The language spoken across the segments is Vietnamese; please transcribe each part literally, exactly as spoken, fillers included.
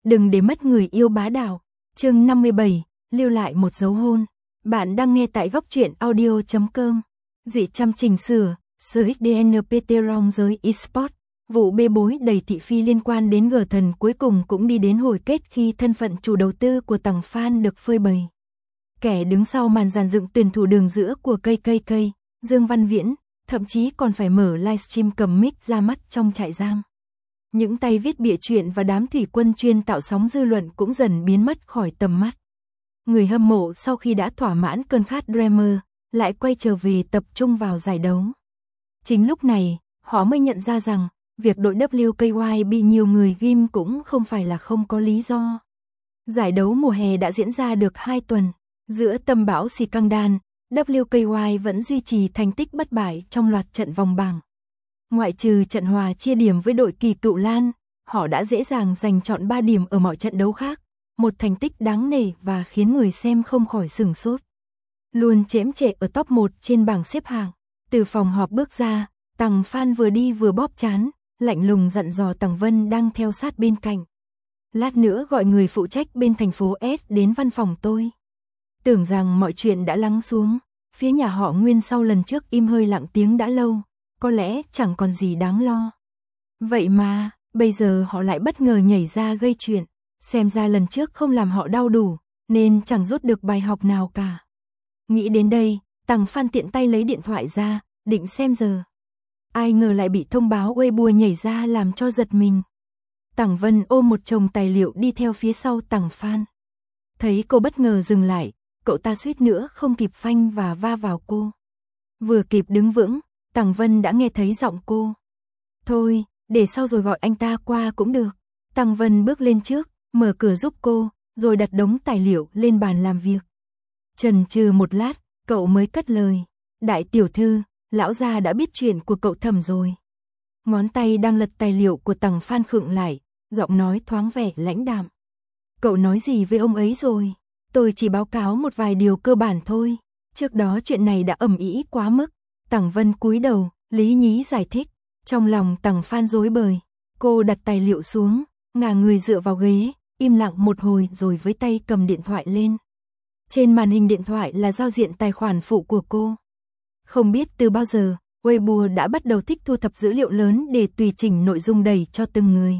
đừng để mất người yêu bá đạo. Chương năm mươi bảy, lưu lại một dấu hôn. Bạn đang nghe tại góc truyện audio chấm com. Dị chăm chỉnh sửa, xê ích đê en pê tê rong giới eSports. Vụ bê bối đầy thị phi liên quan đến G Thần cuối cùng cũng đi đến hồi kết khi thân phận chủ đầu tư của Tằng Phan được phơi bày. Kẻ đứng sau màn dàn dựng tuyển thủ đường giữa của ca ca ca, Dương Văn Viễn, thậm chí còn phải mở livestream cầm mic ra mắt trong trại giam. Những tay viết bịa chuyện và đám thủy quân chuyên tạo sóng dư luận cũng dần biến mất khỏi tầm mắt. Người hâm mộ sau khi đã thỏa mãn cơn khát drama, lại quay trở về tập trung vào giải đấu. Chính lúc này, họ mới nhận ra rằng, việc đội W K Y bị nhiều người ghim cũng không phải là không có lý do. Giải đấu mùa hè đã diễn ra được hai tuần, giữa tâm bão scandal, W K Y vẫn duy trì thành tích bất bại trong loạt trận vòng bảng. Ngoại trừ trận hòa chia điểm với đội Kỳ Cựu Lan, họ đã dễ dàng giành trọn ba điểm ở mọi trận đấu khác, một thành tích đáng nể và khiến người xem không khỏi sửng sốt. Luôn chễm chệ ở top một trên bảng xếp hạng, từ phòng họp bước ra, Tằng Phan vừa đi vừa bóp trán, lạnh lùng dặn dò Tằng Vân đang theo sát bên cạnh. Lát nữa gọi người phụ trách bên thành phố S đến văn phòng tôi. Tưởng rằng mọi chuyện đã lắng xuống, phía nhà họ Nguyên sau lần trước im hơi lặng tiếng đã lâu, có lẽ chẳng còn gì đáng lo. Vậy mà, bây giờ họ lại bất ngờ nhảy ra gây chuyện, xem ra lần trước không làm họ đau đủ, nên chẳng rút được bài học nào cả. Nghĩ đến đây, Tằng Phan tiện tay lấy điện thoại ra, định xem giờ. Ai ngờ lại bị thông báo Weibo nhảy ra làm cho giật mình. Tằng Vân ôm một chồng tài liệu đi theo phía sau Tằng Phan. Thấy cô bất ngờ dừng lại, cậu ta suýt nữa không kịp phanh và va vào cô. Vừa kịp đứng vững, Tằng Vân đã nghe thấy giọng cô. Thôi, để sau rồi gọi anh ta qua cũng được. Tằng Vân bước lên trước, mở cửa giúp cô, rồi đặt đống tài liệu lên bàn làm việc. Chần chừ một lát, cậu mới cất lời. Đại tiểu thư, lão gia đã biết chuyện của cậu Thẩm rồi. Ngón tay đang lật tài liệu của Tằng Phan khựng lại, giọng nói thoáng vẻ lãnh đạm. Cậu nói gì với ông ấy rồi? Tôi chỉ báo cáo một vài điều cơ bản thôi. Trước đó chuyện này đã ầm ĩ quá mức. Tằng Vân cúi đầu, lý nhí giải thích. Trong lòng Tằng Phan rối bời. Cô đặt tài liệu xuống, ngả người dựa vào ghế, im lặng một hồi rồi với tay cầm điện thoại lên. Trên màn hình điện thoại là giao diện tài khoản phụ của cô. Không biết từ bao giờ, Weibo đã bắt đầu thích thu thập dữ liệu lớn để tùy chỉnh nội dung đẩy cho từng người.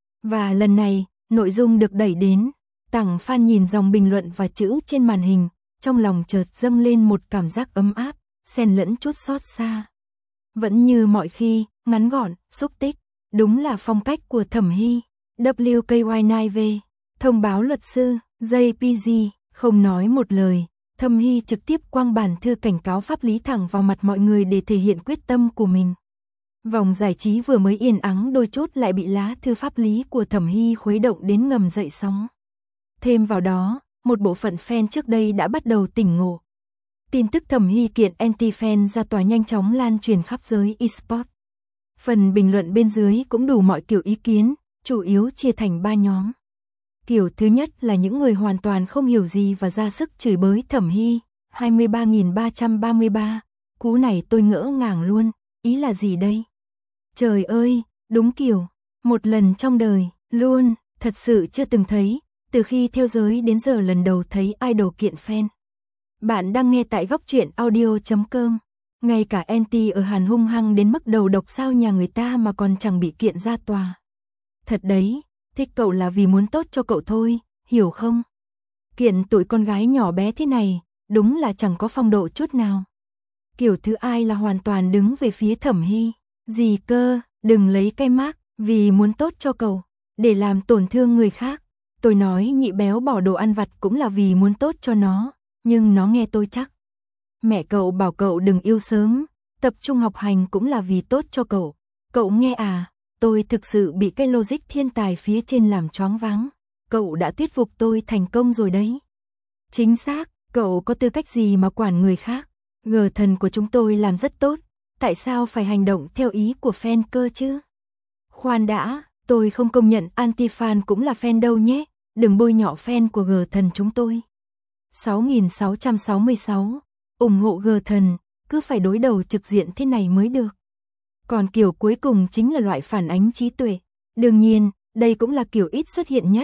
Và lần này, nội dung được đẩy đến. Tằng Phan nhìn dòng bình luận và chữ trên màn hình, trong lòng chợt dâng lên một cảm giác ấm áp, xen lẫn chút xót xa. Vẫn như mọi khi, ngắn gọn, xúc tích, đúng là phong cách của Thẩm Hy. W K Y chín V, thông báo luật sư, J P G, không nói một lời, Thẩm Hy trực tiếp quăng bản thư cảnh cáo pháp lý thẳng vào mặt mọi người để thể hiện quyết tâm của mình. Vòng giải trí vừa mới yên ắng đôi chút lại bị lá thư pháp lý của Thẩm Hy khuấy động đến ngầm dậy sóng. Thêm vào đó, một bộ phận fan trước đây đã bắt đầu tỉnh ngộ. Tin tức Thẩm Hy kiện anti-fan ra tòa nhanh chóng lan truyền khắp giới eSports. Phần bình luận bên dưới cũng đủ mọi kiểu ý kiến, chủ yếu chia thành ba nhóm. Kiểu thứ nhất là những người hoàn toàn không hiểu gì và ra sức chửi bới Thẩm Hy, hai mươi ba nghìn ba trăm ba mươi ba. Cú này tôi ngỡ ngàng luôn, ý là gì đây? Trời ơi, đúng kiểu, một lần trong đời, luôn, thật sự chưa từng thấy, từ khi theo giới đến giờ lần đầu thấy idol kiện fan. Bạn đang nghe tại góc truyện audio chấm com. Ngay cả anti ở Hàn hung hăng đến mức đầu độc sao nhà người ta mà còn chẳng bị kiện ra tòa. Thật đấy, thích cậu là vì muốn tốt cho cậu thôi, hiểu không? Kiện tụi con gái nhỏ bé thế này, đúng là chẳng có phong độ chút nào. Kiểu thứ ai là hoàn toàn đứng về phía Thẩm Hy. Gì cơ, đừng lấy cái mác, vì muốn tốt cho cậu, để làm tổn thương người khác. Tôi nói nhị béo bỏ đồ ăn vặt cũng là vì muốn tốt cho nó, nhưng nó nghe tôi chắc. Mẹ cậu bảo cậu đừng yêu sớm, tập trung học hành cũng là vì tốt cho cậu. Cậu nghe à, tôi thực sự bị cái logic thiên tài phía trên làm choáng váng. Cậu đã thuyết phục tôi thành công rồi đấy. Chính xác, cậu có tư cách gì mà quản người khác? G Thần của chúng tôi làm rất tốt, tại sao phải hành động theo ý của fan cơ chứ? Khoan đã, tôi không công nhận anti-fan cũng là fan đâu nhé, đừng bôi nhọ fan của G Thần chúng tôi. sáu nghìn sáu trăm sáu mươi sáu, ủng hộ G Thần, cứ phải đối đầu trực diện thế này mới được. Còn kiểu cuối cùng chính là loại phản ánh trí tuệ. Đương nhiên, đây cũng là kiểu ít xuất hiện nhất,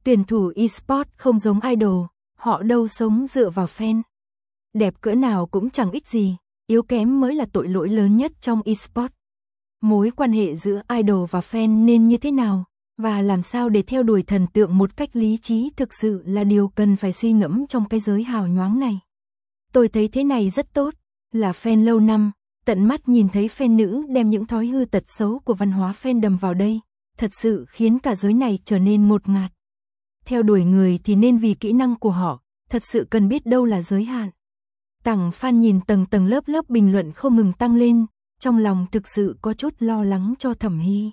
Tuyển thủ eSports không giống idol, họ đâu sống dựa vào fan. Đẹp cỡ nào cũng chẳng ích gì, yếu kém mới là tội lỗi lớn nhất trong eSports. Mối quan hệ giữa idol và fan nên như thế nào, và làm sao để theo đuổi thần tượng một cách lý trí thực sự là điều cần phải suy ngẫm trong cái giới hào nhoáng này. Tôi thấy thế này rất tốt, là fan lâu năm, tận mắt nhìn thấy fan nữ đem những thói hư tật xấu của văn hóa fandom vào đây, thật sự khiến cả giới này trở nên ngột ngạt. Theo đuổi người thì nên vì kỹ năng của họ, thật sự cần biết đâu là giới hạn. Tảng fan nhìn tầng tầng lớp lớp bình luận không ngừng tăng lên, trong lòng thực sự có chút lo lắng cho Thẩm Hy.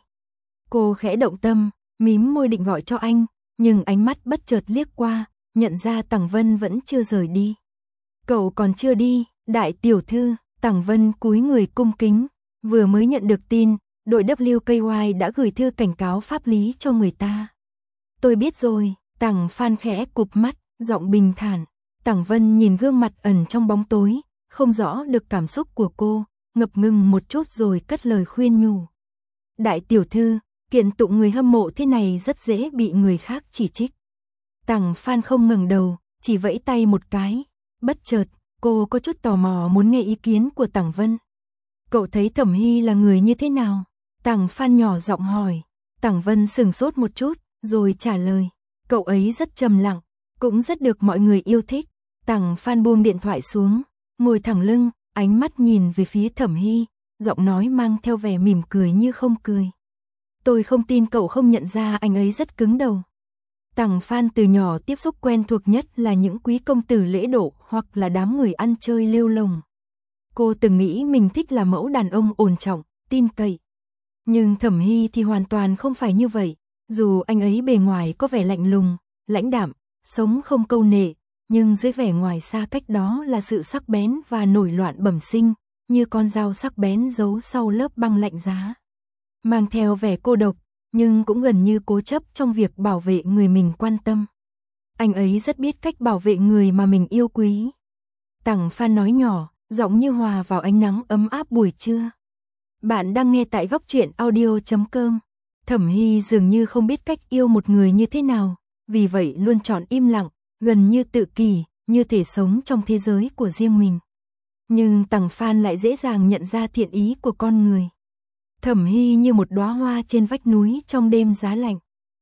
Cô khẽ động tâm, mím môi định gọi cho anh, nhưng ánh mắt bất chợt liếc qua, nhận ra Tằng Vân vẫn chưa rời đi. Cậu còn chưa đi, đại tiểu thư. Tằng Vân cúi người cung kính, vừa mới nhận được tin, đội W K Y đã gửi thư cảnh cáo pháp lý cho người ta. Tôi biết rồi, Tằng Phan khẽ cụp mắt, giọng bình thản. Tằng Vân nhìn gương mặt ẩn trong bóng tối, không rõ được cảm xúc của cô, ngập ngừng một chút rồi cất lời khuyên nhủ. Đại tiểu thư, kiện tụng người hâm mộ thế này rất dễ bị người khác chỉ trích. Tằng Phan không ngẩng đầu, chỉ vẫy tay một cái, bất chợt. Cô có chút tò mò muốn nghe ý kiến của Tằng Vân. Cậu thấy Thẩm Hy là người như thế nào? Tằng Phan nhỏ giọng hỏi. Tằng Vân sững sốt một chút, rồi trả lời. Cậu ấy rất trầm lặng, cũng rất được mọi người yêu thích. Tằng Phan buông điện thoại xuống, ngồi thẳng lưng, ánh mắt nhìn về phía Thẩm Hy, giọng nói mang theo vẻ mỉm cười như không cười. Tôi không tin cậu không nhận ra anh ấy rất cứng đầu. Tằng Phan từ nhỏ tiếp xúc quen thuộc nhất là những quý công tử lễ độ hoặc là đám người ăn chơi lêu lồng. Cô từng nghĩ mình thích là mẫu đàn ông ổn trọng, tin cậy. Nhưng Thẩm Hy thì hoàn toàn không phải như vậy, dù anh ấy bề ngoài có vẻ lạnh lùng, lãnh đạm, sống không câu nệ, nhưng dưới vẻ ngoài xa cách đó là sự sắc bén và nổi loạn bẩm sinh, như con dao sắc bén giấu sau lớp băng lạnh giá. Mang theo vẻ cô độc, nhưng cũng gần như cố chấp trong việc bảo vệ người mình quan tâm. Anh ấy rất biết cách bảo vệ người mà mình yêu quý. Tằng Phan nói nhỏ, giọng như hòa vào ánh nắng ấm áp buổi trưa. Bạn đang nghe tại góc truyện audio chấm com. Thẩm Hy dường như không biết cách yêu một người như thế nào, vì vậy luôn chọn im lặng, gần như tự kỷ, như thể sống trong thế giới của riêng mình. Nhưng Tằng Phan lại dễ dàng nhận ra thiện ý của con người. Thẩm Hy như một đóa hoa trên vách núi trong đêm giá lạnh.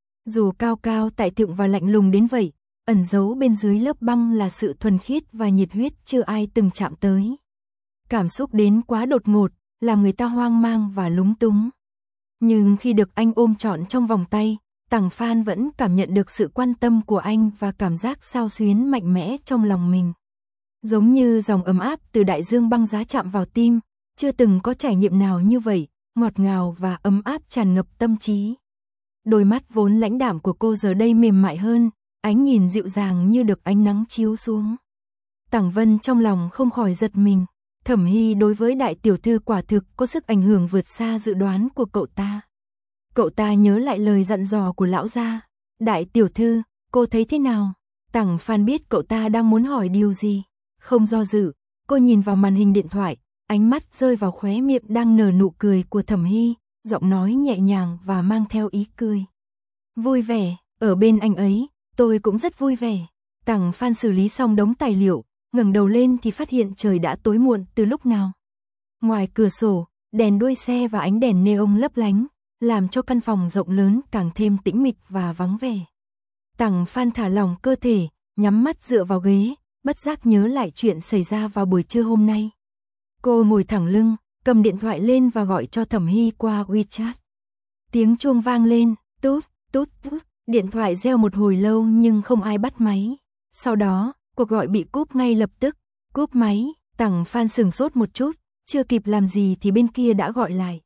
Dù cao cao tại thượng và lạnh lùng đến vậy, ẩn giấu bên dưới lớp băng là sự thuần khiết và nhiệt huyết chưa ai từng chạm tới. Cảm xúc đến quá đột ngột, làm người ta hoang mang và lúng túng. Nhưng khi được anh ôm trọn trong vòng tay, Tằng Phan vẫn cảm nhận được sự quan tâm của anh và cảm giác xao xuyến mạnh mẽ trong lòng mình. Giống như dòng ấm áp từ đại dương băng giá chạm vào tim, chưa từng có trải nghiệm nào như vậy, ngọt ngào và ấm áp tràn ngập tâm trí. Đôi mắt vốn lãnh đạm của cô giờ đây mềm mại hơn, ánh nhìn dịu dàng như được ánh nắng chiếu xuống. Tằng Vân trong lòng không khỏi giật mình, Thẩm Hy đối với đại tiểu thư quả thực có sức ảnh hưởng vượt xa dự đoán của cậu ta. Cậu ta nhớ lại lời dặn dò của lão gia. Đại tiểu thư, cô thấy thế nào? Tằng Phan biết cậu ta đang muốn hỏi điều gì. Không do dự, cô nhìn vào màn hình điện thoại, ánh mắt rơi vào khóe miệng đang nở nụ cười của Thẩm Hy, giọng nói nhẹ nhàng và mang theo ý cười. Vui vẻ, ở bên anh ấy, tôi cũng rất vui vẻ. Tằng Phan xử lý xong đống tài liệu, ngẩng đầu lên thì phát hiện trời đã tối muộn từ lúc nào. Ngoài cửa sổ, đèn đuôi xe và ánh đèn neon lấp lánh, làm cho căn phòng rộng lớn càng thêm tĩnh mịch và vắng vẻ. Tằng Phan thả lỏng cơ thể, nhắm mắt dựa vào ghế, bất giác nhớ lại chuyện xảy ra vào buổi trưa hôm nay. Cô ngồi thẳng lưng, cầm điện thoại lên và gọi cho Thẩm Hy qua WeChat. Tiếng chuông vang lên, tút, tút, tút. Điện thoại reo một hồi lâu nhưng không ai bắt máy. Sau đó, cuộc gọi bị cúp ngay lập tức. Cúp máy, Tằng Phan sửng sốt một chút, chưa kịp làm gì thì bên kia đã gọi lại.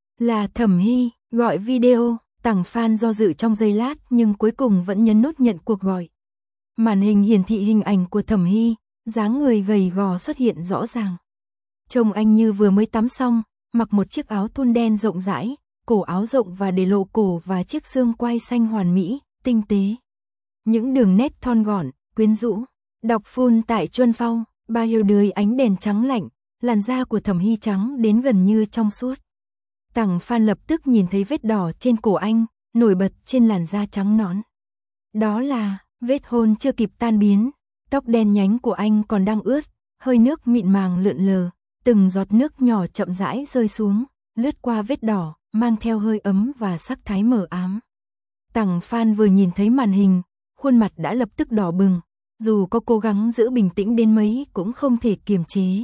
Là Thẩm Hy, gọi video. Tằng Phan do dự trong giây lát nhưng cuối cùng vẫn nhấn nút nhận cuộc gọi. Màn hình hiển thị hình ảnh của Thẩm Hy, dáng người gầy gò xuất hiện rõ ràng. Trông anh như vừa mới tắm xong, mặc một chiếc áo thun đen rộng rãi, cổ áo rộng và để lộ cổ và chiếc xương quai xanh hoàn mỹ, tinh tế. Những đường nét thon gọn, quyến rũ. Đọc full tại Chuân Phong, bao nhiêu đời ánh đèn trắng lạnh, làn da của Thẩm Hy trắng đến gần như trong suốt. Tằng Phan lập tức nhìn thấy vết đỏ trên cổ anh, nổi bật trên làn da trắng nõn. Đó là vết hôn chưa kịp tan biến, tóc đen nhánh của anh còn đang ướt, hơi nước mịn màng lượn lờ, từng giọt nước nhỏ chậm rãi rơi xuống, lướt qua vết đỏ, mang theo hơi ấm và sắc thái mờ ám. Tằng Phan vừa nhìn thấy màn hình, khuôn mặt đã lập tức đỏ bừng, dù có cố gắng giữ bình tĩnh đến mấy cũng không thể kiềm chế.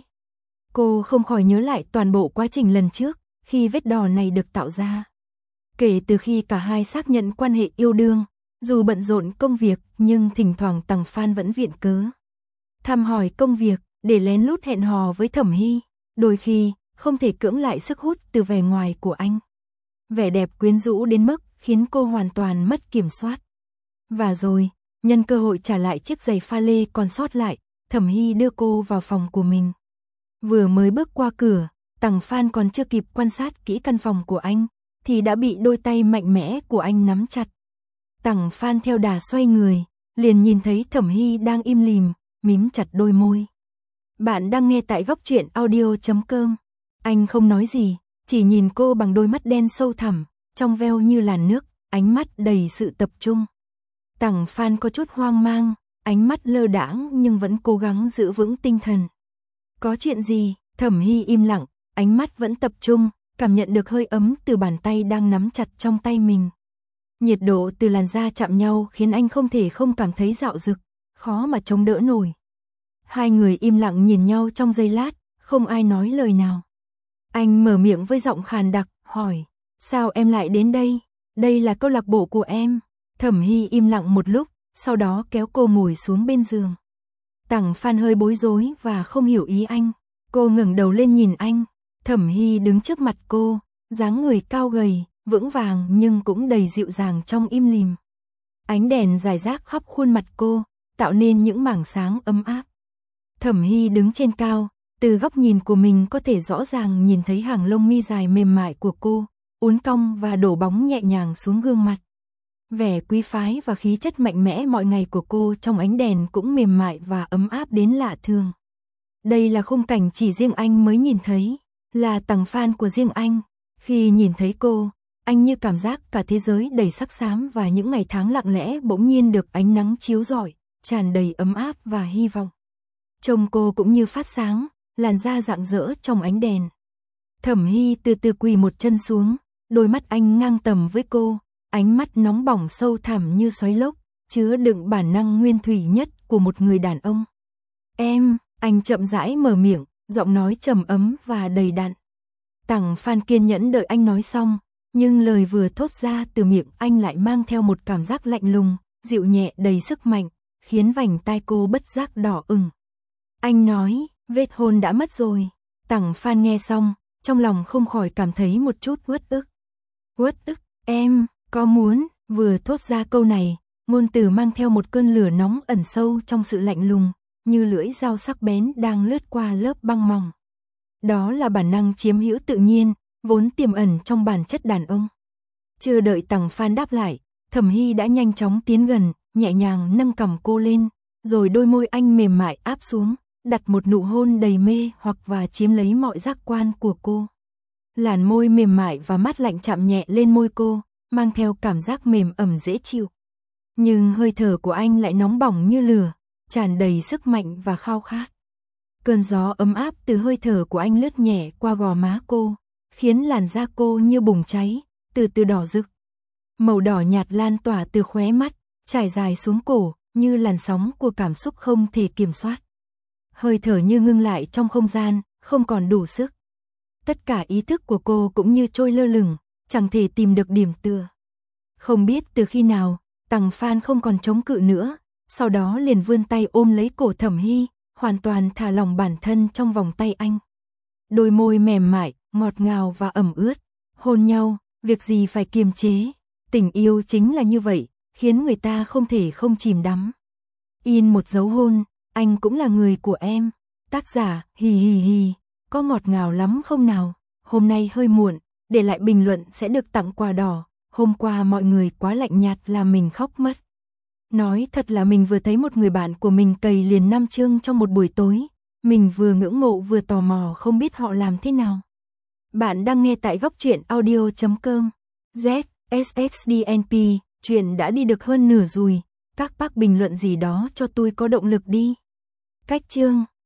Cô không khỏi nhớ lại toàn bộ quá trình lần trước, khi vết đỏ này được tạo ra. Kể từ khi cả hai xác nhận quan hệ yêu đương, dù bận rộn công việc nhưng thỉnh thoảng Tằng Phan vẫn viện cớ thăm hỏi công việc để lén lút hẹn hò với Thẩm Hy, đôi khi không thể cưỡng lại sức hút từ vẻ ngoài của anh. Vẻ đẹp quyến rũ đến mức khiến cô hoàn toàn mất kiểm soát. Và rồi, nhân cơ hội trả lại chiếc giày pha lê còn sót lại, Thẩm Hy đưa cô vào phòng của mình. Vừa mới bước qua cửa, Tằng Phan còn chưa kịp quan sát kỹ căn phòng của anh, thì đã bị đôi tay mạnh mẽ của anh nắm chặt. Tằng Phan theo đà xoay người, liền nhìn thấy Thẩm Hy đang im lìm, mím chặt đôi môi. Bạn đang nghe tại góc truyện audio chấm com. Anh không nói gì, chỉ nhìn cô bằng đôi mắt đen sâu thẳm, trong veo như làn nước, ánh mắt đầy sự tập trung. Tằng Phan có chút hoang mang, ánh mắt lơ đãng nhưng vẫn cố gắng giữ vững tinh thần. Có chuyện gì? Thẩm Hy im lặng, ánh mắt vẫn tập trung, cảm nhận được hơi ấm từ bàn tay đang nắm chặt trong tay mình. Nhiệt độ từ làn da chạm nhau khiến anh không thể không cảm thấy dạo dực, khó mà chống đỡ nổi. Hai người im lặng nhìn nhau trong giây lát, không ai nói lời nào. Anh mở miệng với giọng khàn đặc, hỏi, sao em lại đến đây? Đây là câu lạc bộ của em. Thẩm Hy im lặng một lúc, sau đó kéo cô ngồi xuống bên giường. Tằng Phan hơi bối rối và không hiểu ý anh. Cô ngẩng đầu lên nhìn anh. Thẩm Hy đứng trước mặt cô, dáng người cao gầy, vững vàng nhưng cũng đầy dịu dàng trong im lìm. Ánh đèn rải rác khắp khuôn mặt cô, tạo nên những mảng sáng ấm áp. Thẩm Hy đứng trên cao, từ góc nhìn của mình có thể rõ ràng nhìn thấy hàng lông mi dài mềm mại của cô, uốn cong và đổ bóng nhẹ nhàng xuống gương mặt. Vẻ quý phái và khí chất mạnh mẽ mọi ngày của cô trong ánh đèn cũng mềm mại và ấm áp đến lạ thường. Đây là khung cảnh chỉ riêng anh mới nhìn thấy, là Tằng Phan của riêng anh. Khi nhìn thấy cô, anh như cảm giác cả thế giới đầy sắc xám và những ngày tháng lặng lẽ bỗng nhiên được ánh nắng chiếu rọi, tràn đầy ấm áp và hy vọng. Trông cô cũng như phát sáng, làn da rạng rỡ trong ánh đèn. Thẩm Hy từ từ quỳ một chân xuống, đôi mắt anh ngang tầm với cô, ánh mắt nóng bỏng sâu thẳm như xoáy lốc, chứa đựng bản năng nguyên thủy nhất của một người đàn ông. Em, anh chậm rãi mở miệng, giọng nói trầm ấm và đầy đặn. Tằng Phan kiên nhẫn đợi anh nói xong, nhưng lời vừa thốt ra từ miệng anh lại mang theo một cảm giác lạnh lùng, dịu nhẹ đầy sức mạnh, khiến vành tai cô bất giác đỏ ửng. Anh nói, vết hôn đã mất rồi. Tằng Phan nghe xong, trong lòng không khỏi cảm thấy một chút uất ức. Uất ức, em, có muốn, vừa thốt ra câu này, ngôn từ mang theo một cơn lửa nóng ẩn sâu trong sự lạnh lùng, như lưỡi dao sắc bén đang lướt qua lớp băng mỏng. Đó là bản năng chiếm hữu tự nhiên, vốn tiềm ẩn trong bản chất đàn ông. Chưa đợi Tằng Phan đáp lại, Thẩm Hy đã nhanh chóng tiến gần, nhẹ nhàng nâng cằm cô lên, rồi đôi môi anh mềm mại áp xuống, đặt một nụ hôn đầy mê hoặc và chiếm lấy mọi giác quan của cô. Làn môi mềm mại và mát lạnh chạm nhẹ lên môi cô, mang theo cảm giác mềm ẩm dễ chịu. Nhưng hơi thở của anh lại nóng bỏng như lửa, tràn đầy sức mạnh và khao khát. Cơn gió ấm áp từ hơi thở của anh lướt nhẹ qua gò má cô, khiến làn da cô như bùng cháy, từ từ đỏ rực. Màu đỏ nhạt lan tỏa từ khóe mắt, trải dài xuống cổ, như làn sóng của cảm xúc không thể kiểm soát. Hơi thở như ngưng lại trong không gian, không còn đủ sức. Tất cả ý thức của cô cũng như trôi lơ lửng, chẳng thể tìm được điểm tựa. Không biết từ khi nào, Tằng Phan không còn chống cự nữa, sau đó liền vươn tay ôm lấy cổ Thẩm Hy, hoàn toàn thả lỏng bản thân trong vòng tay anh. Đôi môi mềm mại, ngọt ngào và ẩm ướt, hôn nhau, việc gì phải kiềm chế. Tình yêu chính là như vậy, khiến người ta không thể không chìm đắm. In một dấu hôn, anh cũng là người của em. Tác giả, hì hì hì, có ngọt ngào lắm không nào? Hôm nay hơi muộn, để lại bình luận sẽ được tặng quà đỏ. Hôm qua mọi người quá lạnh nhạt làm mình khóc mất. Nói thật là mình vừa thấy một người bạn của mình cày liền năm chương trong một buổi tối. Mình vừa ngưỡng mộ vừa tò mò không biết họ làm thế nào. Bạn đang nghe tại góc truyện audio chấm com. Z, S X D N P, chuyện đã đi được hơn nửa rồi. Các bác bình luận gì đó cho tôi có động lực đi. Cách chương